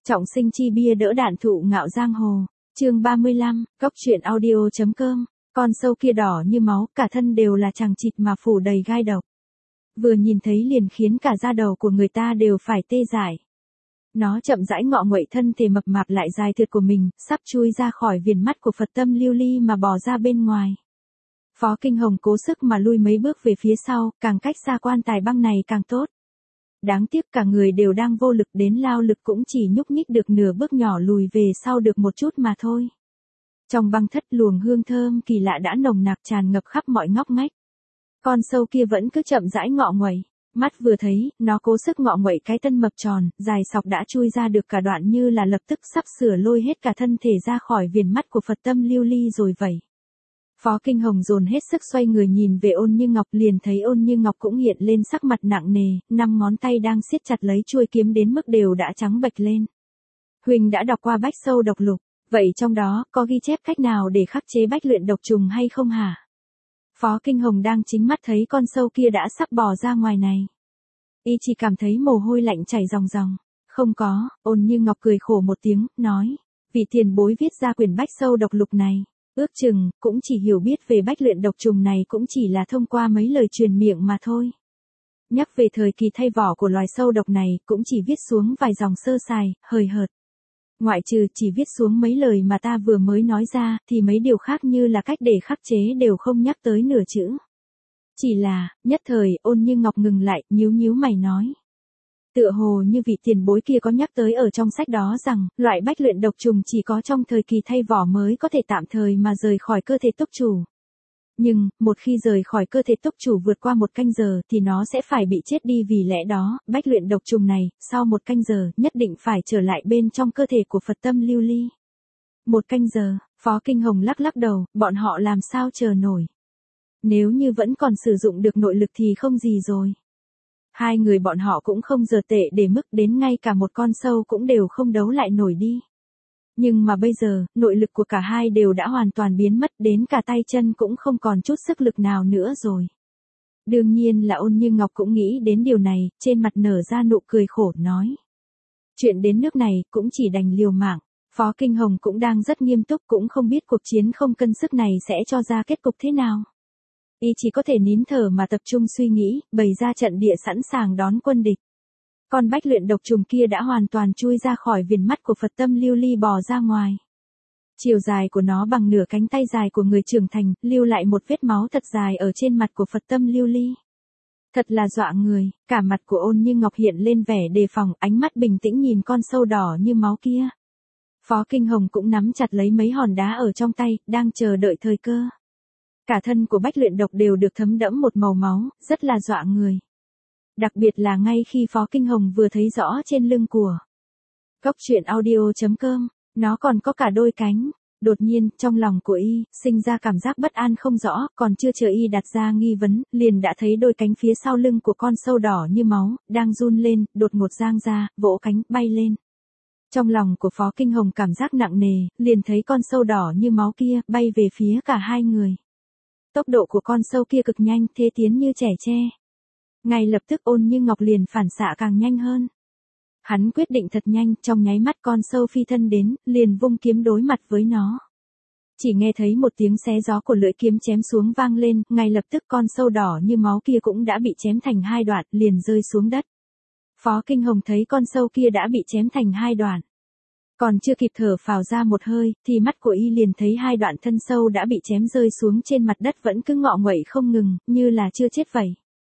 Trọng sinh chi bia đỡ đạn thụ ngạo giang hồ. Chương 35, Góc truyện audio.com. Con sâu kia đỏ như máu, cả thân đều là chằng chịt mà phủ đầy gai độc. Vừa nhìn thấy liền khiến cả da đầu của người ta đều phải tê dại. Nó chậm rãi ngọ nguậy thân thể mập mạp lại dài thượt của mình, sắp chui ra khỏi viền mắt của Phật tâm lưu ly mà bò ra bên ngoài. Phó Kinh Hồng cố sức mà lui mấy bước về phía sau, càng cách xa quan tài băng này càng tốt. Đáng tiếc cả người đều đang vô lực, đến lao lực cũng chỉ nhúc nhích được nửa bước nhỏ lùi về sau được một chút mà thôi. Trong băng thất luồng hương thơm kỳ lạ đã nồng nặc tràn ngập khắp mọi ngóc ngách. Con sâu kia vẫn cứ chậm rãi ngọ nguậy, mắt vừa thấy, nó cố sức ngọ nguậy cái thân mập tròn, dài sọc đã chui ra được cả đoạn như là lập tức sắp sửa lôi hết cả thân thể ra khỏi viền mắt của Phật tâm lưu ly rồi vậy. Phó Kinh Hồng dồn hết sức xoay người nhìn về Ôn Như Ngọc, liền thấy Ôn Như Ngọc cũng hiện lên sắc mặt nặng nề, 5 ngón tay đang siết chặt lấy chuôi kiếm đến mức đều đã trắng bệch lên. Huỳnh đã đọc qua Bách Sâu Độc Lục, vậy trong đó có ghi chép cách nào để khắc chế bách luyện độc trùng hay không hả? Phó Kinh Hồng đang chính mắt thấy con sâu kia đã sắp bò ra ngoài này. Y chỉ cảm thấy mồ hôi lạnh chảy ròng ròng. Không có, Ôn Như Ngọc cười khổ một tiếng, nói, vì tiền bối viết ra quyển Bách Sâu Độc Lục này. Ước chừng, cũng chỉ hiểu biết về bách luyện độc trùng này cũng chỉ là thông qua mấy lời truyền miệng mà thôi. Nhắc về thời kỳ thay vỏ của loài sâu độc này, cũng chỉ viết xuống vài dòng sơ sài, hời hợt. Ngoại trừ chỉ viết xuống mấy lời mà ta vừa mới nói ra, thì mấy điều khác như là cách để khắc chế đều không nhắc tới nửa chữ. Chỉ là, nhất thời, Ôn Như Ngọc ngừng lại, nhíu nhíu mày nói. Tựa hồ như vị tiền bối kia có nhắc tới ở trong sách đó rằng, loại bách luyện độc trùng chỉ có trong thời kỳ thay vỏ mới có thể tạm thời mà rời khỏi cơ thể túc chủ. Nhưng, một khi rời khỏi cơ thể túc chủ vượt qua 1 canh giờ thì nó sẽ phải bị chết đi, vì lẽ đó, bách luyện độc trùng này, sau 1 canh giờ, nhất định phải trở lại bên trong cơ thể của Phật tâm lưu ly. 1 canh giờ, Phó Kinh Hồng lắc lắc đầu, bọn họ làm sao chờ nổi. Nếu như vẫn còn sử dụng được nội lực thì không gì rồi. Hai người bọn họ cũng không giờ tệ để mức đến ngay cả một con sâu cũng đều không đấu lại nổi đi. Nhưng mà bây giờ, nội lực của cả hai đều đã hoàn toàn biến mất, đến cả tay chân cũng không còn chút sức lực nào nữa rồi. Đương nhiên là Ôn Như Ngọc cũng nghĩ đến điều này, trên mặt nở ra nụ cười khổ nói. Chuyện đến nước này cũng chỉ đành liều mạng. Phó Kinh Hồng cũng đang rất nghiêm túc, cũng không biết cuộc chiến không cân sức này sẽ cho ra kết cục thế nào. Y chỉ có thể nín thở mà tập trung suy nghĩ, bày ra trận địa sẵn sàng đón quân địch. Con bách luyện độc trùng kia đã hoàn toàn chui ra khỏi viền mắt của Phật tâm lưu ly bò ra ngoài. Chiều dài của nó bằng nửa cánh tay dài của người trưởng thành, lưu lại một vết máu thật dài ở trên mặt của Phật tâm lưu ly. Thật là dọa người, cả mặt của Ôn Như Ngọc hiện lên vẻ đề phòng, ánh mắt bình tĩnh nhìn con sâu đỏ như máu kia. Phó Kinh Hồng cũng nắm chặt lấy mấy hòn đá ở trong tay, đang chờ đợi thời cơ. Cả thân của bách luyện độc đều được thấm đẫm một màu máu, rất là dọa người. Đặc biệt là ngay khi Phó Kinh Hồng vừa thấy rõ trên lưng của Góc truyện audio.com, nó còn có cả đôi cánh. Đột nhiên, trong lòng của Y, sinh ra cảm giác bất an không rõ, còn chưa chờ Y đặt ra nghi vấn, liền đã thấy đôi cánh phía sau lưng của con sâu đỏ như máu, đang run lên, đột ngột giang ra, vỗ cánh, bay lên. Trong lòng của Phó Kinh Hồng cảm giác nặng nề, liền thấy con sâu đỏ như máu kia, bay về phía cả hai người. Tốc độ của con sâu kia cực nhanh, thế tiến như trẻ tre. Ngay lập tức Ôn Như Ngọc liền phản xạ càng nhanh hơn. Hắn quyết định thật nhanh, trong nháy mắt con sâu phi thân đến, liền vung kiếm đối mặt với nó. Chỉ nghe thấy một tiếng xé gió của lưỡi kiếm chém xuống vang lên, ngay lập tức con sâu đỏ như máu kia cũng đã bị chém thành 2 đoạn, liền rơi xuống đất. Phó Kinh Hồng thấy con sâu kia đã bị chém thành 2 đoạn. Còn chưa kịp thở phào ra một hơi, thì mắt của Y liền thấy 2 đoạn thân sâu đã bị chém rơi xuống trên mặt đất vẫn cứ ngọ nguậy không ngừng, như là chưa chết vậy.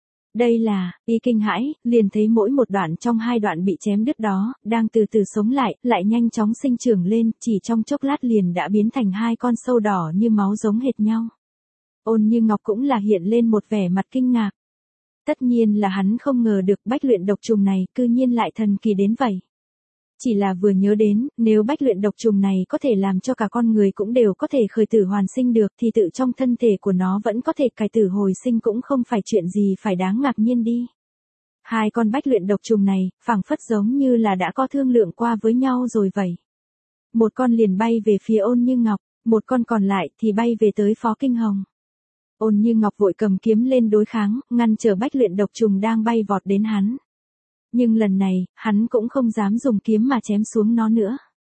Đây là, Y kinh hãi, liền thấy mỗi một đoạn trong 2 đoạn bị chém đứt đó, đang từ từ sống lại nhanh chóng sinh trưởng lên, chỉ trong chốc lát liền đã biến thành 2 con sâu đỏ như máu giống hệt nhau. Ôn Như Ngọc cũng là hiện lên một vẻ mặt kinh ngạc. Tất nhiên là hắn không ngờ được bách luyện độc trùng này cư nhiên lại thần kỳ đến vậy. Chỉ là vừa nhớ đến, nếu bách luyện độc trùng này có thể làm cho cả con người cũng đều có thể khởi tử hoàn sinh được thì tự trong thân thể của nó vẫn có thể cải tử hồi sinh, cũng không phải chuyện gì phải đáng ngạc nhiên đi. 2 con bách luyện độc trùng này, phảng phất giống như là đã có thương lượng qua với nhau rồi vậy. Một con liền bay về phía Ôn Như Ngọc, một con còn lại thì bay về tới Phó Kinh Hồng. Ôn Như Ngọc vội cầm kiếm lên đối kháng, ngăn trở bách luyện độc trùng đang bay vọt đến hắn. Nhưng lần này, hắn cũng không dám dùng kiếm mà chém xuống nó nữa.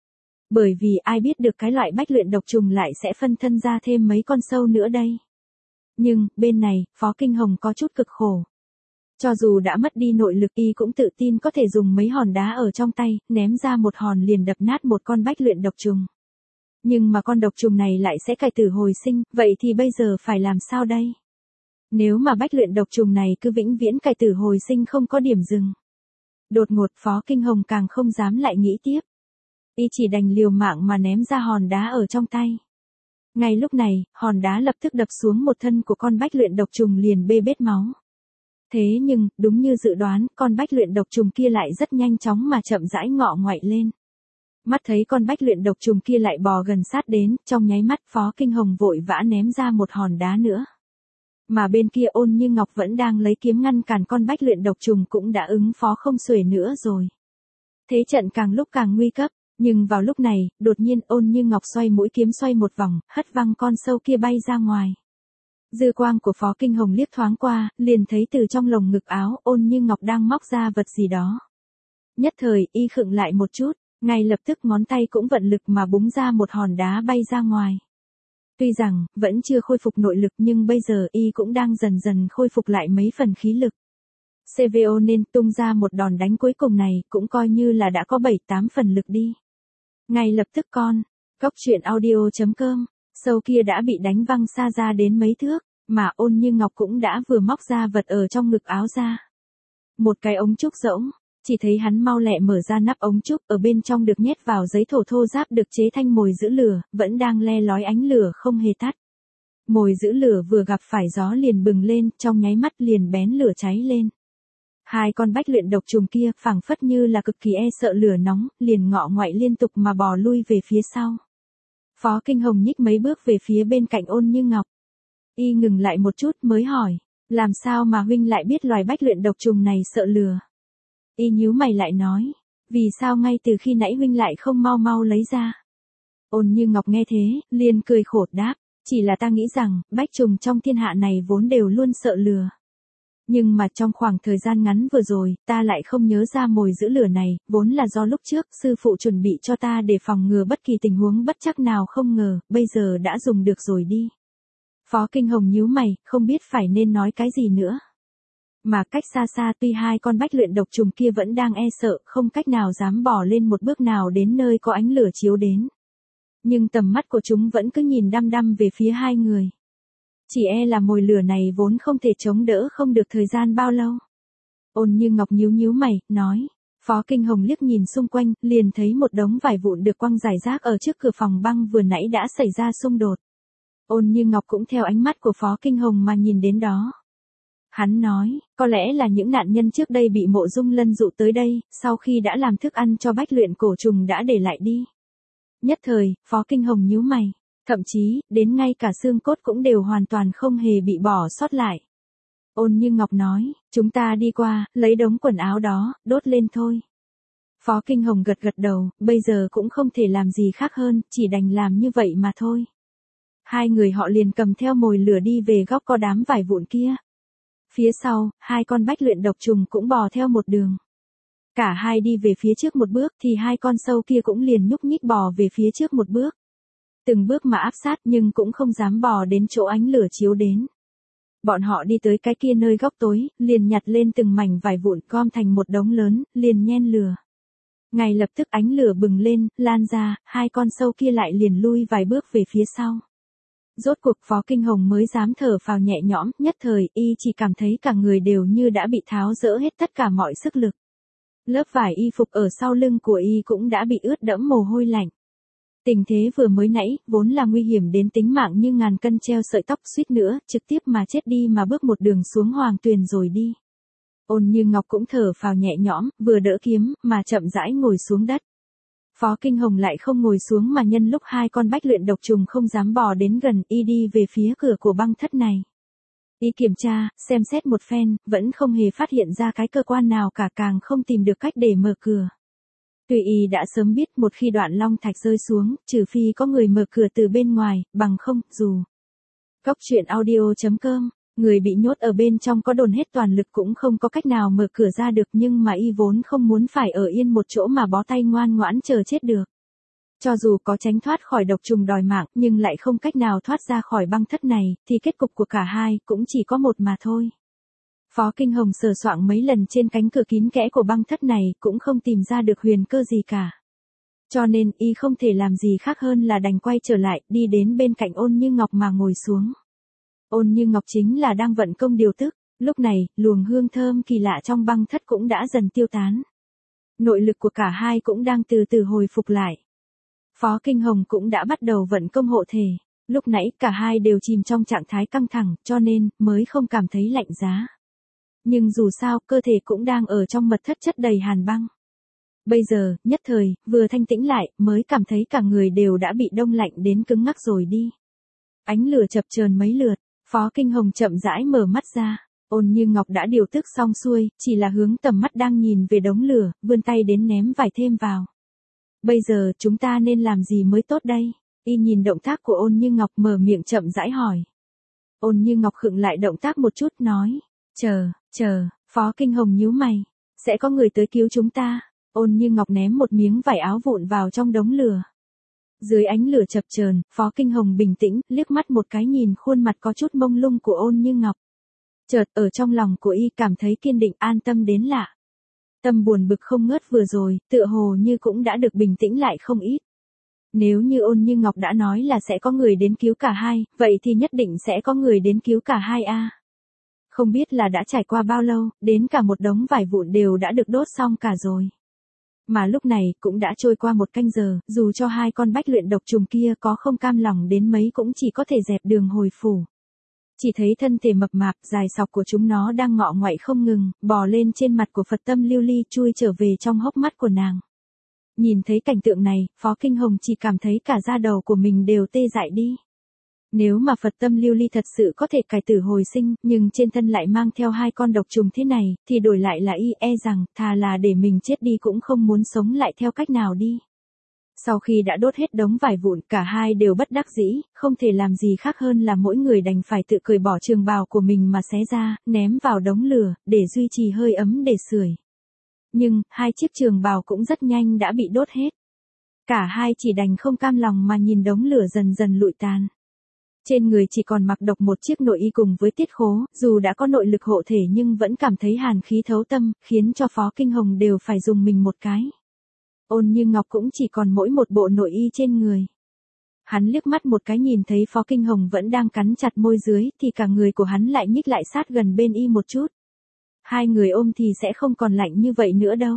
Bởi vì ai biết được cái loại bách luyện độc trùng lại sẽ phân thân ra thêm mấy con sâu nữa đây. Nhưng, bên này, Phó Kinh Hồng có chút cực khổ. Cho dù đã mất đi nội lực y cũng tự tin có thể dùng mấy hòn đá ở trong tay, ném ra một hòn liền đập nát một con bách luyện độc trùng. Nhưng mà con độc trùng này lại sẽ cải tử hồi sinh, vậy thì bây giờ phải làm sao đây? Nếu mà bách luyện độc trùng này cứ vĩnh viễn cải tử hồi sinh không có điểm dừng. Đột ngột Phó Kinh Hồng càng không dám lại nghĩ tiếp. Y chỉ đành liều mạng mà ném ra hòn đá ở trong tay. Ngay lúc này, hòn đá lập tức đập xuống một thân của con bách luyện độc trùng liền bê bết máu. Thế nhưng, đúng như dự đoán, con bách luyện độc trùng kia lại rất nhanh chóng mà chậm rãi ngọ ngoại lên. Mắt thấy con bách luyện độc trùng kia lại bò gần sát đến, trong nháy mắt Phó Kinh Hồng vội vã ném ra một hòn đá nữa. Mà bên kia Ôn Như Ngọc vẫn đang lấy kiếm ngăn cản con bách luyện độc trùng cũng đã ứng phó không xuể nữa rồi. Thế trận càng lúc càng nguy cấp, nhưng vào lúc này, đột nhiên Ôn Như Ngọc xoay mũi kiếm xoay một vòng, hất văng con sâu kia bay ra ngoài. Dư quang của Phó Kinh Hồng liếc thoáng qua, liền thấy từ trong lồng ngực áo Ôn Như Ngọc đang móc ra vật gì đó. Nhất thời, y khựng lại một chút, ngay lập tức ngón tay cũng vận lực mà búng ra một hòn đá bay ra ngoài. Tuy rằng, vẫn chưa khôi phục nội lực nhưng bây giờ y cũng đang dần dần khôi phục lại mấy phần khí lực. CVO nên tung ra một đòn đánh cuối cùng này cũng coi như là đã có 7-8 phần lực đi. Ngay lập tức Cóc truyện audio.com, sâu kia đã bị đánh văng xa ra đến mấy thước, mà Ôn Như Ngọc cũng đã vừa móc ra vật ở trong ngực áo ra. Một cái ống trúc rỗng, chỉ thấy hắn mau lẹ mở ra nắp ống trúc, ở bên trong được nhét vào giấy thổ thô ráp được chế thanh mồi giữ lửa, vẫn đang le lói ánh lửa không hề tắt. Mồi giữ lửa vừa gặp phải gió liền bừng lên, trong nháy mắt liền bén lửa cháy lên. Hai con bách luyện độc trùng kia phảng phất như là cực kỳ e sợ lửa nóng, liền ngọ ngoại liên tục mà bò lui về phía sau. Phó Kinh Hồng nhích mấy bước về phía bên cạnh Ôn Như Ngọc. Y ngừng lại một chút mới hỏi, làm sao mà huynh lại biết loài bách luyện độc trùng này sợ lửa? Y nhíu mày lại nói, vì sao ngay từ khi nãy huynh lại không mau mau lấy ra? Ôn Như Ngọc nghe thế, liền cười khổ đáp, chỉ là ta nghĩ rằng, bách trùng trong thiên hạ này vốn đều luôn sợ lửa. Nhưng mà trong khoảng thời gian ngắn vừa rồi, ta lại không nhớ ra mồi giữ lửa này, vốn là do lúc trước sư phụ chuẩn bị cho ta để phòng ngừa bất kỳ tình huống bất trắc nào không ngờ, bây giờ đã dùng được rồi đi. Phó Kinh Hồng nhíu mày, không biết phải nên nói cái gì nữa. Mà cách xa xa tuy hai con bách luyện độc trùng kia vẫn đang e sợ, không cách nào dám bỏ lên một bước nào đến nơi có ánh lửa chiếu đến. Nhưng tầm mắt của chúng vẫn cứ nhìn đăm đăm về phía hai người. Chỉ e là mồi lửa này vốn không thể chống đỡ không được thời gian bao lâu. Ôn Như Ngọc nhíu mày, nói. Phó Kinh Hồng liếc nhìn xung quanh, liền thấy một đống vải vụn được quăng rải rác ở trước cửa phòng băng vừa nãy đã xảy ra xung đột. Ôn Như Ngọc cũng theo ánh mắt của Phó Kinh Hồng mà nhìn đến đó. Hắn nói, có lẽ là những nạn nhân trước đây bị Mộ Dung Lân dụ tới đây, sau khi đã làm thức ăn cho bách luyện cổ trùng đã để lại đi. Nhất thời, Phó Kinh Hồng nhíu mày. Thậm chí, đến ngay cả xương cốt cũng đều hoàn toàn không hề bị bỏ sót lại. Ôn Như Ngọc nói, chúng ta đi qua, lấy đống quần áo đó, đốt lên thôi. Phó Kinh Hồng gật đầu, bây giờ cũng không thể làm gì khác hơn, chỉ đành làm như vậy mà thôi. Hai người họ liền cầm theo mồi lửa đi về góc có đám vải vụn kia. Phía sau, hai con bách luyện độc trùng cũng bò theo một đường. Cả hai đi về phía trước một bước thì hai con sâu kia cũng liền nhúc nhích bò về phía trước một bước. Từng bước mà áp sát nhưng cũng không dám bò đến chỗ ánh lửa chiếu đến. Bọn họ đi tới cái kia nơi góc tối, liền nhặt lên từng mảnh vải vụn gom thành một đống lớn, liền nhen lửa. Ngay lập tức ánh lửa bừng lên, lan ra, hai con sâu kia lại liền lui vài bước về phía sau. Rốt cuộc Phó Kinh Hồng mới dám thở phào nhẹ nhõm, nhất thời y chỉ cảm thấy cả người đều như đã bị tháo dỡ hết tất cả mọi sức lực. Lớp vải y phục ở sau lưng của y cũng đã bị ướt đẫm mồ hôi lạnh. Tình thế vừa mới nãy, vốn là nguy hiểm đến tính mạng như ngàn cân treo sợi tóc suýt nữa, trực tiếp mà chết đi mà bước một đường xuống hoàng tuyền rồi đi. Ôn Như Ngọc cũng thở phào nhẹ nhõm, vừa đỡ kiếm, mà chậm rãi ngồi xuống đất. Phó Kinh Hồng lại không ngồi xuống mà nhân lúc hai con bách luyện độc trùng không dám bò đến gần, y đi về phía cửa của băng thất này. Y kiểm tra, xem xét một phen, vẫn không hề phát hiện ra cái cơ quan nào cả, càng không tìm được cách để mở cửa. Tuy y đã sớm biết một khi đoạn long thạch rơi xuống, trừ phi có người mở cửa từ bên ngoài, bằng không, dù. Cóc truyện audio.com Người bị nhốt ở bên trong có dồn hết toàn lực cũng không có cách nào mở cửa ra được, nhưng mà y vốn không muốn phải ở yên một chỗ mà bó tay ngoan ngoãn chờ chết được. Cho dù có tránh thoát khỏi độc trùng đòi mạng nhưng lại không cách nào thoát ra khỏi băng thất này, thì kết cục của cả hai cũng chỉ có một mà thôi. Phó Kinh Hồng sờ soạng mấy lần trên cánh cửa kín kẽ của băng thất này cũng không tìm ra được huyền cơ gì cả. Cho nên y không thể làm gì khác hơn là đành quay trở lại, đi đến bên cạnh Ôn Như Ngọc mà ngồi xuống. Ôn Như Ngọc chính là đang vận công điều tức, lúc này, luồng hương thơm kỳ lạ trong băng thất cũng đã dần tiêu tán. Nội lực của cả hai cũng đang từ từ hồi phục lại. Phó Kinh Hồng cũng đã bắt đầu vận công hộ thể, lúc nãy cả hai đều chìm trong trạng thái căng thẳng, cho nên, mới không cảm thấy lạnh giá. Nhưng dù sao, cơ thể cũng đang ở trong mật thất chất đầy hàn băng. Bây giờ, nhất thời, vừa thanh tĩnh lại, mới cảm thấy cả người đều đã bị đông lạnh đến cứng ngắc rồi đi. Ánh lửa chập chờn mấy lượt, Phó Kinh Hồng chậm rãi mở mắt ra. Ôn Như Ngọc đã điều tức xong xuôi, chỉ là hướng tầm mắt đang nhìn về đống lửa, vươn tay đến ném vải thêm vào. Bây giờ, chúng ta nên làm gì mới tốt đây? Y nhìn động tác của Ôn Như Ngọc mở miệng chậm rãi hỏi. Ôn Như Ngọc khựng lại động tác một chút nói. Chờ, Phó Kinh Hồng nhíu mày. Sẽ có người tới cứu chúng ta. Ôn Như Ngọc ném một miếng vải áo vụn vào trong đống lửa. Dưới ánh lửa chập chờn, Phó Kinh Hồng bình tĩnh, liếc mắt một cái nhìn khuôn mặt có chút mông lung của Ôn Như Ngọc. Chợt ở trong lòng của y cảm thấy kiên định an tâm đến lạ. Tâm buồn bực không ngớt vừa rồi, tựa hồ như cũng đã được bình tĩnh lại không ít. Nếu như Ôn Như Ngọc đã nói là sẽ có người đến cứu cả hai, vậy thì nhất định sẽ có người đến cứu cả hai a. Không biết là đã trải qua bao lâu, đến cả một đống vải vụn đều đã được đốt xong cả rồi. Mà lúc này cũng đã trôi qua 1 canh giờ, dù cho hai con bách luyện độc trùng kia có không cam lòng đến mấy cũng chỉ có thể dẹp đường hồi phủ. Chỉ thấy thân thể mập mạp dài sọc của chúng nó đang ngọ ngoại không ngừng, bò lên trên mặt của Phật Tâm Lưu Ly chui trở về trong hốc mắt của nàng. Nhìn thấy cảnh tượng này, Phó Kinh Hồng chỉ cảm thấy cả da đầu của mình đều tê dại đi. Nếu mà Phật Tâm Lưu Ly thật sự có thể cải tử hồi sinh, nhưng trên thân lại mang theo hai con độc trùng thế này, thì đổi lại là y rằng, thà là để mình chết đi cũng không muốn sống lại theo cách nào đi. Sau khi đã đốt hết đống vải vụn, cả hai đều bất đắc dĩ, không thể làm gì khác hơn là mỗi người đành phải tự cởi bỏ trường bào của mình mà xé ra, ném vào đống lửa, để duy trì hơi ấm để sưởi. Nhưng, hai chiếc trường bào cũng rất nhanh đã bị đốt hết. Cả hai chỉ đành không cam lòng mà nhìn đống lửa dần dần lụi tàn. Trên người chỉ còn mặc độc một chiếc nội y cùng với tiết khố, dù đã có nội lực hộ thể nhưng vẫn cảm thấy hàn khí thấu tâm, khiến cho Phó Kinh Hồng đều phải dùng mình một cái. Ôn Như Ngọc cũng chỉ còn mỗi một bộ nội y trên người. Hắn liếc mắt một cái nhìn thấy Phó Kinh Hồng vẫn đang cắn chặt môi dưới, thì cả người của hắn lại nhích lại sát gần bên y một chút. Hai người ôm thì sẽ không còn lạnh như vậy nữa đâu.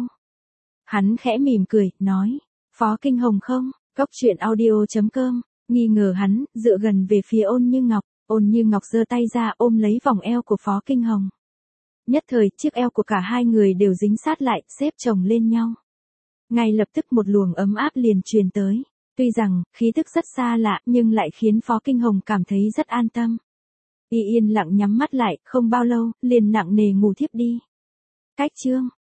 Hắn khẽ mỉm cười, nói, Phó Kinh Hồng không, goctruyện.audio.com, nghi ngờ hắn, dựa gần về phía Ôn Như Ngọc. Ôn Như Ngọc giơ tay ra ôm lấy vòng eo của Phó Kinh Hồng. Nhất thời, chiếc eo của cả hai người đều dính sát lại, xếp chồng lên nhau. Ngay lập tức một luồng ấm áp liền truyền tới. Tuy rằng, khí tức rất xa lạ, nhưng lại khiến Phó Kinh Hồng cảm thấy rất an tâm. Y yên lặng nhắm mắt lại, không bao lâu, liền nặng nề ngủ thiếp đi. Cách chương